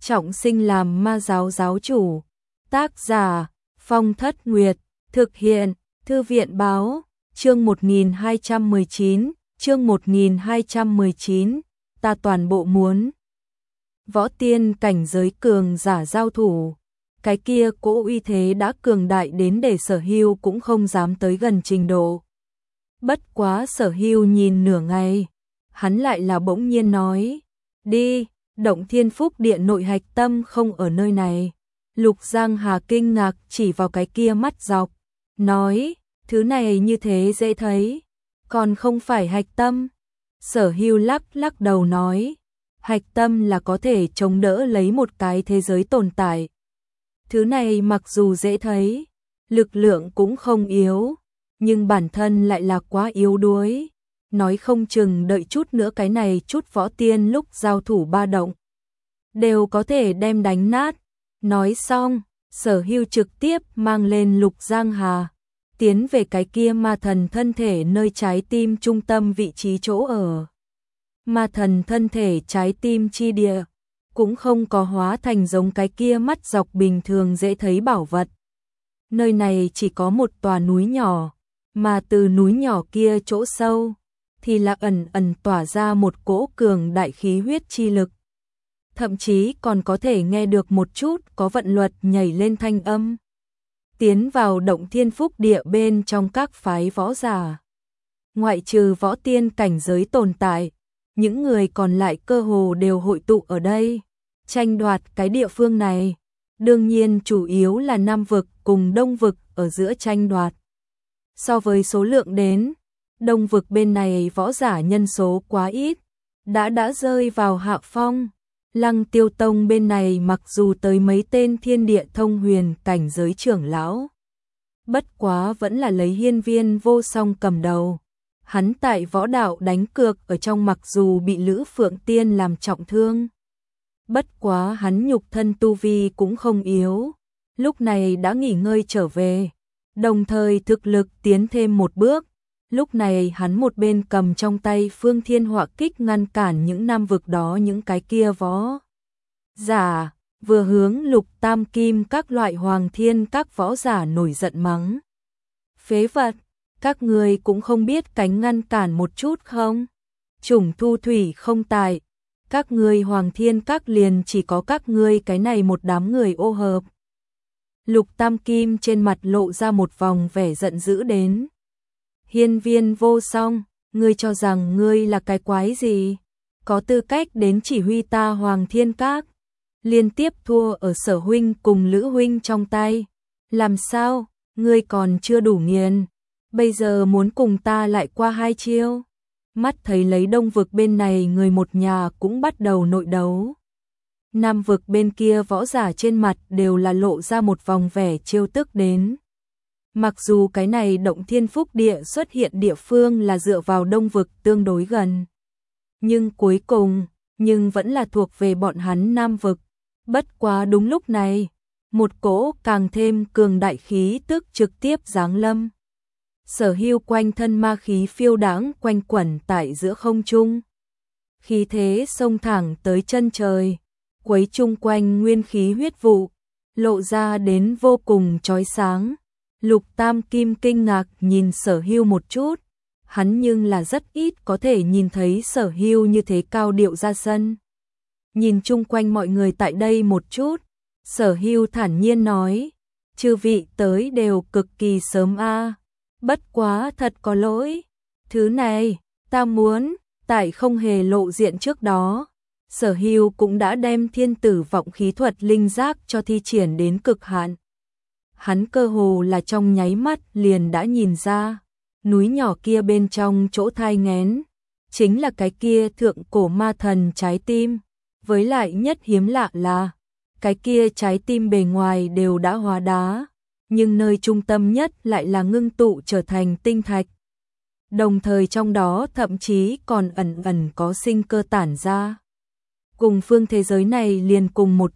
trọng sinh làm ma giáo giáo chủ. Tác giả Phong Thất Nguyệt. Thực hiện Thư viện báo. Chương 1219. Chương 1219. Ta toàn bộ muốn. Võ tiên cảnh giới cường giả giao thủ. Cái kia cỗ uy thế đã cường đại đến để Sở Hưu cũng không dám tới gần trình độ. Bất quá Sở Hưu nhìn nửa ngày, hắn lại là bỗng nhiên nói, đi, Động Thiên Phúc Điện nội hạch tâm không ở nơi này. Lục Giang Hà kinh ngạc chỉ vào cái kia mắt dọc, nói, thứ này như thế dễ thấy, còn không phải hạch tâm. Sở Hưu lắc đầu nói, hạch tâm là có thể chống đỡ lấy một cái thế giới tồn tại. Thứ này mặc dù dễ thấy, lực lượng cũng không yếu, nhưng bản thân lại là quá yếu đuối. Nói không chừng đợi chút nữa cái này chút võ tiên lúc giao thủ ba động đều có thể đem đánh nát. Nói xong, Sở Hưu trực tiếp mang lên Lục Giang Hà, tiến về cái kia ma thần thân thể nơi trái tim trung tâm vị trí chỗ ở. Ma thần thân thể trái tim chi địa cũng không có hóa thành giống cái kia mắt dọc bình thường dễ thấy bảo vật. Nơi này chỉ có một tòa núi nhỏ, mà từ núi nhỏ kia chỗ sâu thì là ẩn tỏa ra một cỗ cường đại khí huyết chi lực. Thậm chí còn có thể nghe được một chút có vận luật nhảy lên thanh âm. Tiến vào Động Thiên Phúc Địa bên trong các phái võ giả, ngoại trừ võ tiên cảnh giới tồn tại, những người còn lại cơ hồ đều hội tụ ở đây, tranh đoạt cái địa phương này. Đương nhiên chủ yếu là Nam vực cùng Đông vực ở giữa tranh đoạt. So với số lượng đến, Đông vực bên này võ giả nhân số quá ít, đã rơi vào hạ phong. Lăng Tiêu Tông bên này mặc dù tới mấy tên thiên địa thông huyền cảnh giới trưởng lão, bất quá vẫn là lấy Hiên Viên Vô Song cầm đầu. Hắn tại võ đạo đánh cược ở trong, mặc dù bị Lữ Phượng Tiên làm trọng thương, bất quá hắn nhục thân tu vi cũng không yếu, lúc này đã nghỉ ngơi trở về, đồng thời thực lực tiến thêm một bước. Lúc này hắn một bên cầm trong tay Phương Thiên Họa Kích ngăn cản những nam vực đó những cái kia võ giả, vừa hướng Lục Tam Kim các loại Hoàng Thiên các võ giả nổi giận mắng. Phế vật, các ngươi cũng không biết cánh ngăn cản một chút không? Chủng thu thủy không tài, các ngươi Hoàng Thiên các liền chỉ có các ngươi cái này một đám người ô hợp. Lục Tam Kim trên mặt lộ ra một vòng vẻ giận dữ đến. Hiên Viên Vô Song, ngươi cho rằng ngươi là cái quái gì? Có tư cách đến chỉ huy ta Hoàng Thiên Các? Liên tiếp thua ở Sở huynh cùng Lữ huynh trong tay. Làm sao, ngươi còn chưa đủ nghiền? Bây giờ muốn cùng ta lại qua hai chiêu? Mắt thấy lấy Đông vực bên này người một nhà cũng bắt đầu nội đấu. Nam vực bên kia võ giả trên mặt đều là lộ ra một vòng vẻ trêu tức đến. Mặc dù cái này Động Thiên Phúc Địa xuất hiện địa phương là dựa vào Đông vực tương đối gần, nhưng cuối cùng, vẫn là thuộc về bọn hắn Nam vực. Bất quá đúng lúc này, một cỗ càng thêm cường đại khí tức trực tiếp giáng lâm. Sở Hưu quanh thân ma khí phiêu đãng quanh quẩn tại giữa không trung. Khí thế xông thẳng tới chân trời, quấy chung quanh nguyên khí huyết vụ, lộ ra đến vô cùng chói sáng. Lục Tam Kim kinh ngạc nhìn Sở Hưu một chút, hắn nhưng là rất ít có thể nhìn thấy Sở Hưu như thế cao điệu ra sân. Nhìn chung quanh mọi người tại đây một chút, Sở Hưu thản nhiên nói, chư vị tới đều cực kỳ sớm a, bất quá thật có lỗi, thứ này, ta muốn, tại không hề lộ diện trước đó, Sở Hưu cũng đã đem thiên tử vọng khí thuật linh giác cho thi triển đến cực hạn. Hắn cơ hồ là trong nháy mắt liền đã nhìn ra, núi nhỏ kia bên trong chỗ thai nghén, chính là cái kia thượng cổ ma thần trái tim. Với lại nhất hiếm lạ là, cái kia trái tim bề ngoài đều đã hóa đá, nhưng nơi trung tâm nhất lại là ngưng tụ trở thành tinh thạch. Đồng thời trong đó thậm chí còn ẩn có sinh cơ tản ra. Cùng phương thế giới này liền cùng một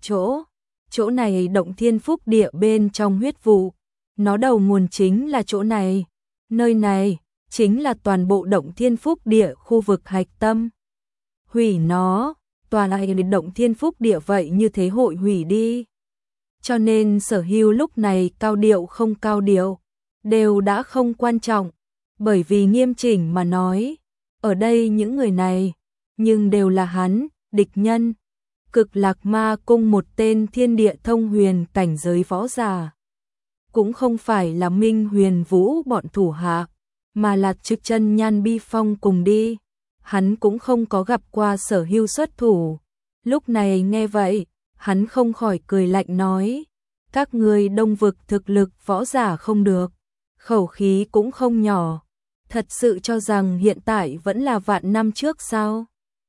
chỗ này Động Thiên Phúc Địa bên trong huyết vụ, nó đầu nguồn chính là chỗ này, nơi này chính là toàn bộ Động Thiên Phúc Địa khu vực hạch tâm. Hủy nó, tòa này động thiên phúc địa vậy như thế hội hủy đi. Cho nên Sở Hưu lúc này cao điệu không cao điệu, đều đã không quan trọng, bởi vì nghiêm chỉnh mà nói, ở đây những người này, nhưng đều là hắn, địch nhân. Cực Lạc Ma Cung một tên thiên địa thông huyền cảnh giới võ giả, cũng không phải là Minh Huyền Vũ bọn thủ hạ, mà là Trực Chân Nhan Bi Phong cùng đi. Hắn cũng không có gặp qua Sở Hưu xuất thủ. Lúc này nghe vậy, hắn không khỏi cười lạnh nói, các ngươi Đông vực thực lực võ giả không được, khẩu khí cũng không nhỏ, thật sự cho rằng hiện tại vẫn là vạn năm trước sao?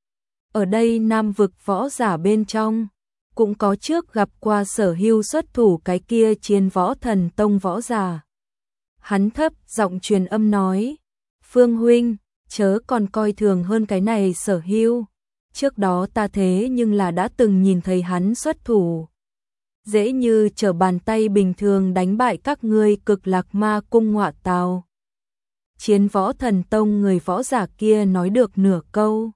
Ở đây Nam vực võ giả bên trong, cũng có trước gặp qua Sở Hưu xuất thủ cái kia Chiến Võ Thần Tông võ giả. Hắn thấp giọng truyền âm nói, Phương huynh, chớ còn coi thường hơn cái này Sở Hưu. Trước đó ta thế nhưng là đã từng nhìn thấy hắn xuất thủ. Dễ như trở bàn tay bình thường đánh bại các ngươi Cực Lạc Ma Cung ngọa tào. Chiến Võ Thần Tông người võ giả kia nói được nửa câu.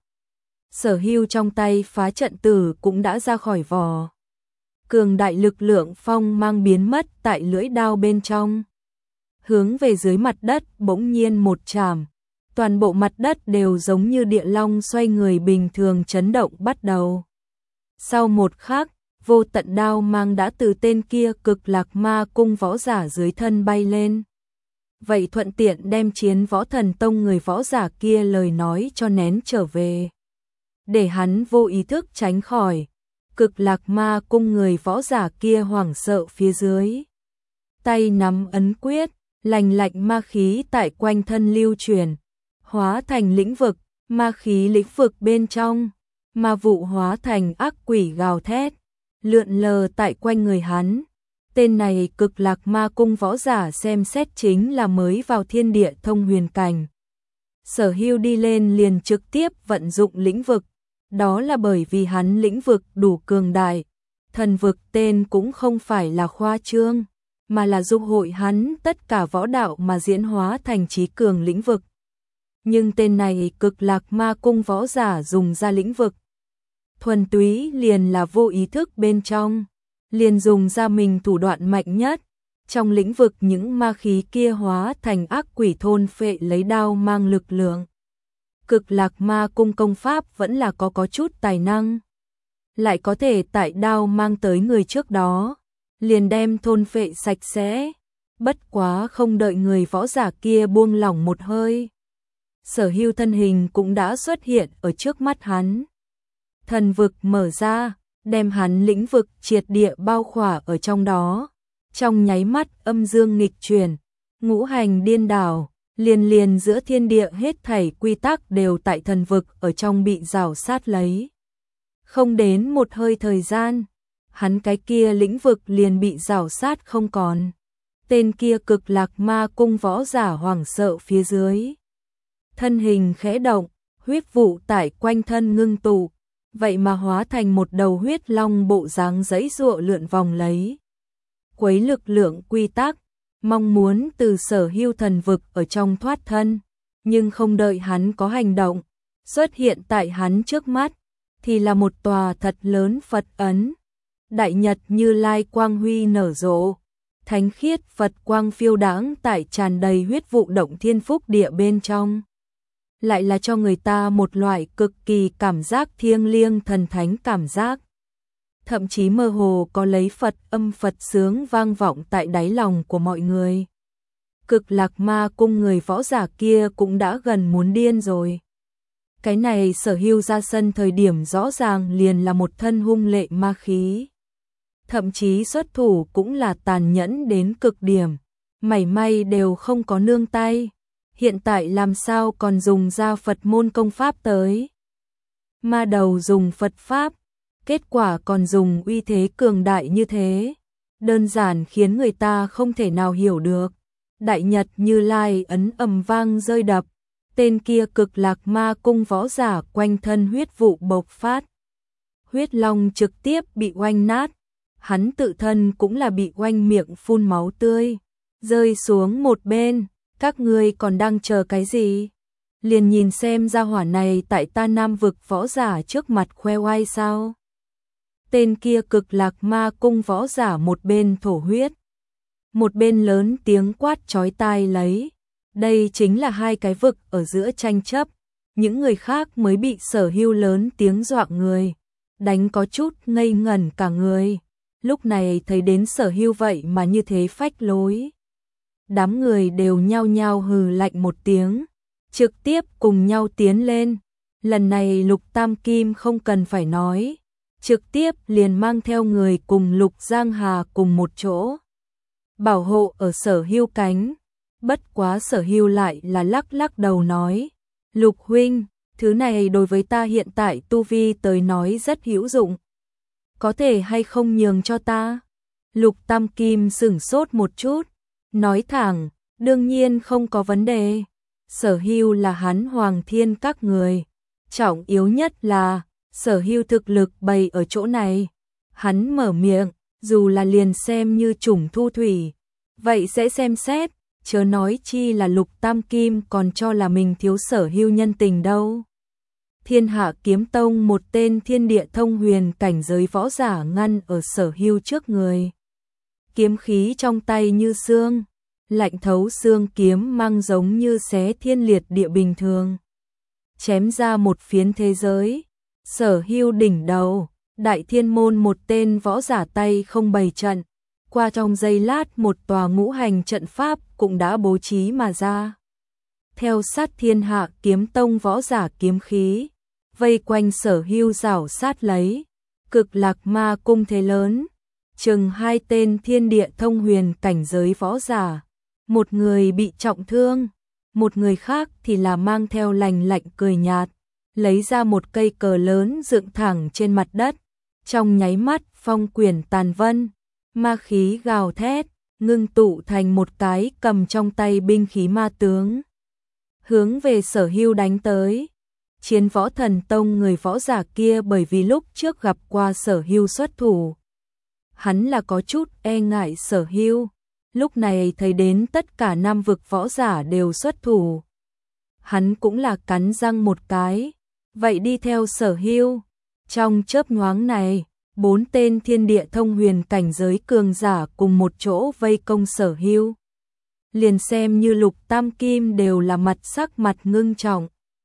Sở Hưu trong tay phá trận tử cũng đã ra khỏi vỏ. Cường đại lực lượng phong mang biến mất tại lưỡi đao bên trong. Hướng về dưới mặt đất bỗng nhiên một chạm. Toàn bộ mặt đất đều giống như địa long xoay người bình thường chấn động bắt đầu. Sau một khắc, vô tận đao mang đã từ tên kia Cực Lạc Ma Cung võ giả dưới thân bay lên. Vậy thuận tiện đem Chiến Võ Thần Tông người võ giả kia lời nói cho nén trở về. Để hắn vô ý thức tránh khỏi. Cực Lạc Ma Cung người võ giả kia hoảng sợ phía dưới. Tay nắm ấn quyết, lành lạnh ma khí tại quanh thân lưu chuyển. Hóa thành lĩnh vực, ma khí lĩnh vực bên trong. Ma vụ hóa thành ác quỷ gào thét. Lượn lờ tại quanh người hắn. Tên này Cực Lạc Ma Cung võ giả xem xét chính là mới vào thiên địa thông huyền cảnh. Sở Hưu đi lên liền trực tiếp vận dụng lĩnh vực. Đó là bởi vì hắn lĩnh vực đủ cường đại. Thần vực tên cũng không phải là khoa trương, mà là dục hội hắn tất cả võ đạo mà diễn hóa thành trí cường lĩnh vực. Nhưng tên này Cực Lạc Ma Cung võ giả dùng ra lĩnh vực. Thuần túy liền là vô ý thức bên trong. Liền dùng ra mình thủ đoạn mạnh nhất. Trong lĩnh vực những ma khí kia hóa thành ác quỷ thôn phệ lấy đao mang lực lượng. Cực Lạc Ma Cung công pháp vẫn là có chút tài năng. Lại có thể tại đao mang tới người trước đó. Liền đem thôn phệ sạch sẽ. Bất quá không đợi người võ giả kia buông lỏng một hơi. Sở Hưu thân hình cũng đã xuất hiện ở trước mắt hắn. Thần vực mở ra, đem hắn lĩnh vực triệt địa bao khỏa ở trong đó. Trong nháy mắt âm dương nghịch chuyển, ngũ hành điên đảo, liền giữa thiên địa hết thảy quy tắc đều tại thần vực ở trong bị rào sát lấy. Không đến một hơi thời gian, hắn cái kia lĩnh vực liền bị rào sát không còn. Tên kia Cực Lạc Ma Cung võ giả hoảng sợ phía dưới. Thân hình khẽ động, huyết vụ tại quanh thân ngưng tụ, vậy mà hóa thành một đầu huyết long bộ dáng giãy giụa lượn vòng lấy. Quấy lực lượng quy tắc, mong muốn từ Sở Hưu thần vực ở trong thoát thân, nhưng không đợi hắn có hành động, xuất hiện tại hắn trước mắt, thì là một tòa thật lớn Phật ấn. Đại Nhật Như Lai quang huy nở rộ, thánh khiết Phật quang phiêu đãng tại tràn đầy huyết vụ động thiên phúc địa bên trong. Lại là cho người ta một loại cực kỳ cảm giác thiêng liêng thần thánh cảm giác. Thậm chí mơ hồ có lấy Phật âm Phật sướng vang vọng tại đáy lòng của mọi người. Cực Lạc Ma Cung người võ giả kia cũng đã gần muốn điên rồi. Cái này Sở Hưu ra sân thời điểm rõ ràng liền là một thân hung lệ ma khí. Thậm chí xuất thủ cũng là tàn nhẫn đến cực điểm, mảy may đều không có nương tay. Hiện tại làm sao còn dùng ra Phật môn công pháp tới. Ma đầu dùng Phật pháp, kết quả còn dùng uy thế cường đại như thế. Đơn giản khiến người ta không thể nào hiểu được. Đại Nhật Như Lai ấn ầm vang rơi đập. Tên kia Cực Lạc Ma Cung võ giả quanh thân huyết vụ bộc phát. Huyết long trực tiếp bị oanh nát. Hắn tự thân cũng là bị oanh miệng phun máu tươi. Rơi xuống một bên. Các ngươi còn đang chờ cái gì? liền nhìn xem gia hỏa này tại ta Nam vực võ giả trước mặt khoe oai sao. Tên kia Cực Lạc Ma Cung võ giả một bên thổ huyết, một bên lớn tiếng quát chói tai lấy. Đây chính là hai cái vực ở giữa tranh chấp, những người khác mới bị Sở Hưu lớn tiếng dọa người, đánh có chút ngây ngẩn cả người. Lúc này thấy đến Sở Hưu vậy mà như thế phách lối. Đám người đều nhao nhao hừ lạnh một tiếng, trực tiếp cùng nhau tiến lên. Lần này Lục Tam Kim không cần phải nói, trực tiếp liền mang theo người cùng Lục Giang Hà cùng một chỗ bảo hộ ở Sở Hưu cánh. Bất quá Sở Hưu lại là lắc lắc đầu nói, Lục huynh, thứ này đối với ta hiện tại tu vi tới nói rất hữu dụng, có thể hay không nhường cho ta? Lục Tam Kim sửng sốt một chút, nói thẳng, đương nhiên không có vấn đề. Sở Hưu là hắn Hoàng Thiên các người, trọng yếu nhất là Sở Hưu thực lực bày ở chỗ này. Hắn mở miệng, dù là liền xem như chủng thu thủy, vậy sẽ xem xét, chớ nói chi là Lục Tam Kim còn cho là mình thiếu Sở Hưu nhân tình đâu. Thiên Hạ Kiếm Tông một tên thiên địa thông huyền cảnh giới võ giả ngăn ở Sở Hưu trước người. Kiếm khí trong tay như xương, lạnh thấu xương, kiếm mang giống như xé thiên liệt địa bình thường, chém ra một phiến thế giới. Sở Hưu đỉnh đầu, Đại Thiên môn một tên võ giả tay không bày trận, qua trong giây lát một tòa ngũ hành trận pháp cũng đã bố trí mà ra. Theo sát Thiên Hạ Kiếm Tông võ giả kiếm khí, vây quanh Sở Hưu rảo sát lấy. Cực Lạc Ma Cung thế lớn, chừng hai tên thiên địa thông huyền cảnh giới võ giả, một người bị trọng thương, một người khác thì là mang theo lành lạnh cười nhạt, lấy ra một cây cờ lớn dựng thẳng trên mặt đất. Trong nháy mắt phong quyển tàn vân, ma khí gào thét, ngưng tụ thành một cái cầm trong tay binh khí ma tướng, hướng về Sở Hưu đánh tới. Chiến Võ Thần Tông người võ giả kia bởi vì lúc trước gặp qua Sở Hưu xuất thủ, hắn là có chút e ngại Sở Hưu, lúc này thấy đến tất cả Nam vực võ giả đều xuất thủ, hắn cũng là cắn răng một cái, vậy đi theo Sở Hưu. Trong chớp nhoáng này, 4 tên thiên địa thông huyền cảnh giới cường giả cùng một chỗ vây công Sở Hưu. Liền xem như Lục Tam Kim đều là mặt ngưng trọng.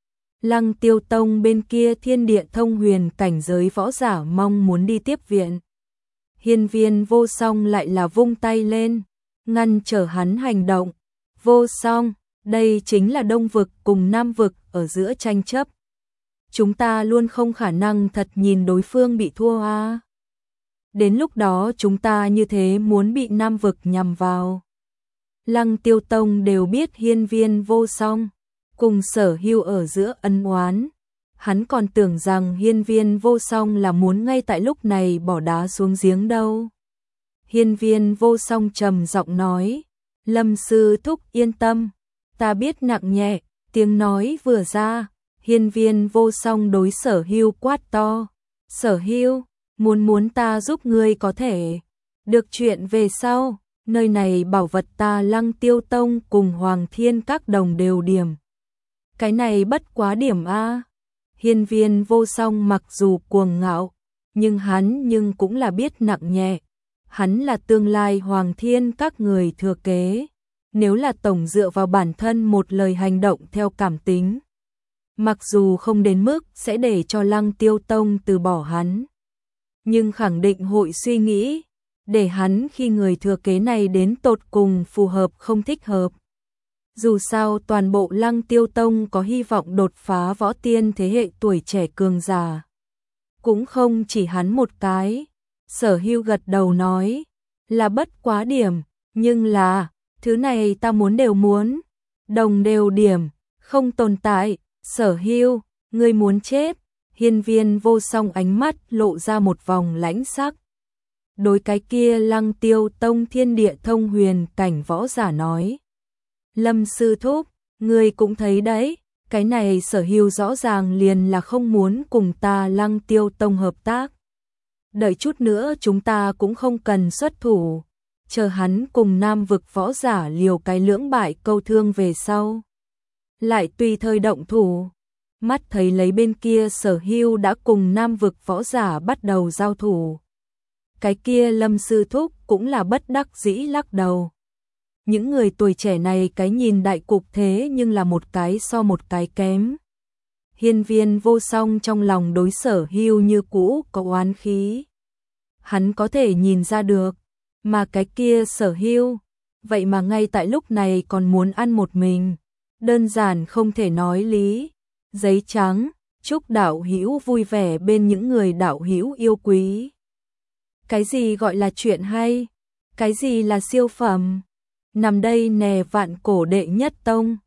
Lăng Tiêu Tông bên kia thiên địa thông huyền cảnh giới võ giả mong muốn đi tiếp viện. Hiên Viên Vô Song lại là vung tay lên, ngăn trở hắn hành động. Vô Song, đây chính là Đông vực cùng Nam vực ở giữa tranh chấp. Chúng ta luôn không khả năng thật nhìn đối phương bị thua à. Đến lúc đó chúng ta như thế muốn bị Nam vực nhằm vào. Lăng Tiêu Tông đều biết Hiên Viên Vô Song cùng Sở Hưu ở giữa ân oán, hắn còn tưởng rằng Hiên Viên Vô Song là muốn ngay tại lúc này bỏ đá xuống giếng đâu. Hiên Viên Vô Song trầm giọng nói, Lâm sư thúc yên tâm, ta biết nặng nhẹ. Tiếng nói vừa ra, Hiên Viên Vô Song đối Sở Hưu quát to, Sở Hưu, muốn ta giúp ngươi có thể, được chuyện về sau, nơi này bảo vật ta Lăng Tiêu Tông cùng Hoàng Thiên các đồng đều điểm. Cái này bất quá điểm a. Hiên Viên Vô Song mặc dù cuồng ngạo, nhưng hắn cũng là biết nặng nhẹ. Hắn là tương lai Hoàng Thiên các người thừa kế, nếu là tổng dựa vào bản thân một lời hành động theo cảm tính, mặc dù không đến mức sẽ để cho Lăng Tiêu Tông từ bỏ hắn, nhưng khẳng định hội suy nghĩ, để hắn khi người thừa kế này đến tột cùng phù hợp không thích hợp. Dù sao toàn bộ Lăng Tiêu Tông có hy vọng đột phá võ tiên thế hệ tuổi trẻ cường giả. Cũng không chỉ hắn một cái. Sở Hưu gật đầu nói, là bất quá điểm, nhưng là, thứ này ta muốn đều muốn. Đồng đều điểm, không tồn tại. Sở Hưu, ngươi muốn chết. Hiên Viên Vô Song ánh mắt lộ ra một vòng lãnh sắc. Đối cái kia Lăng Tiêu Tông thiên địa thông huyền cảnh võ giả nói, Lâm sư thúc, ngươi cũng thấy đấy, cái này Sở Hưu rõ ràng liền là không muốn cùng ta Lăng Tiêu Tông hợp tác. Đợi chút nữa chúng ta cũng không cần xuất thủ, chờ hắn cùng Nam vực võ giả liều cái lưỡng bại câu thương về sau. lại tùy thời động thủ. Mắt thấy lấy bên kia Sở Hưu đã cùng Nam vực võ giả bắt đầu giao thủ. Cái kia Lâm sư thúc cũng là bất đắc dĩ lắc đầu. Những người tuổi trẻ này cái nhìn đại cục thế nhưng là một cái so một cái kém. Hiên Viên Vô Song trong lòng đối Sở Hưu như cũ có oán khí. Hắn có thể nhìn ra được, mà cái kia Sở Hưu, vậy mà ngay tại lúc này còn muốn ăn một mình, đơn giản không thể nói lý. Giấy trắng, chúc đạo hữu vui vẻ bên những người đạo hữu yêu quý. Cái gì gọi là chuyện hay? Cái gì là siêu phẩm? Nằm đây nè Vạn Cổ đệ nhất tông.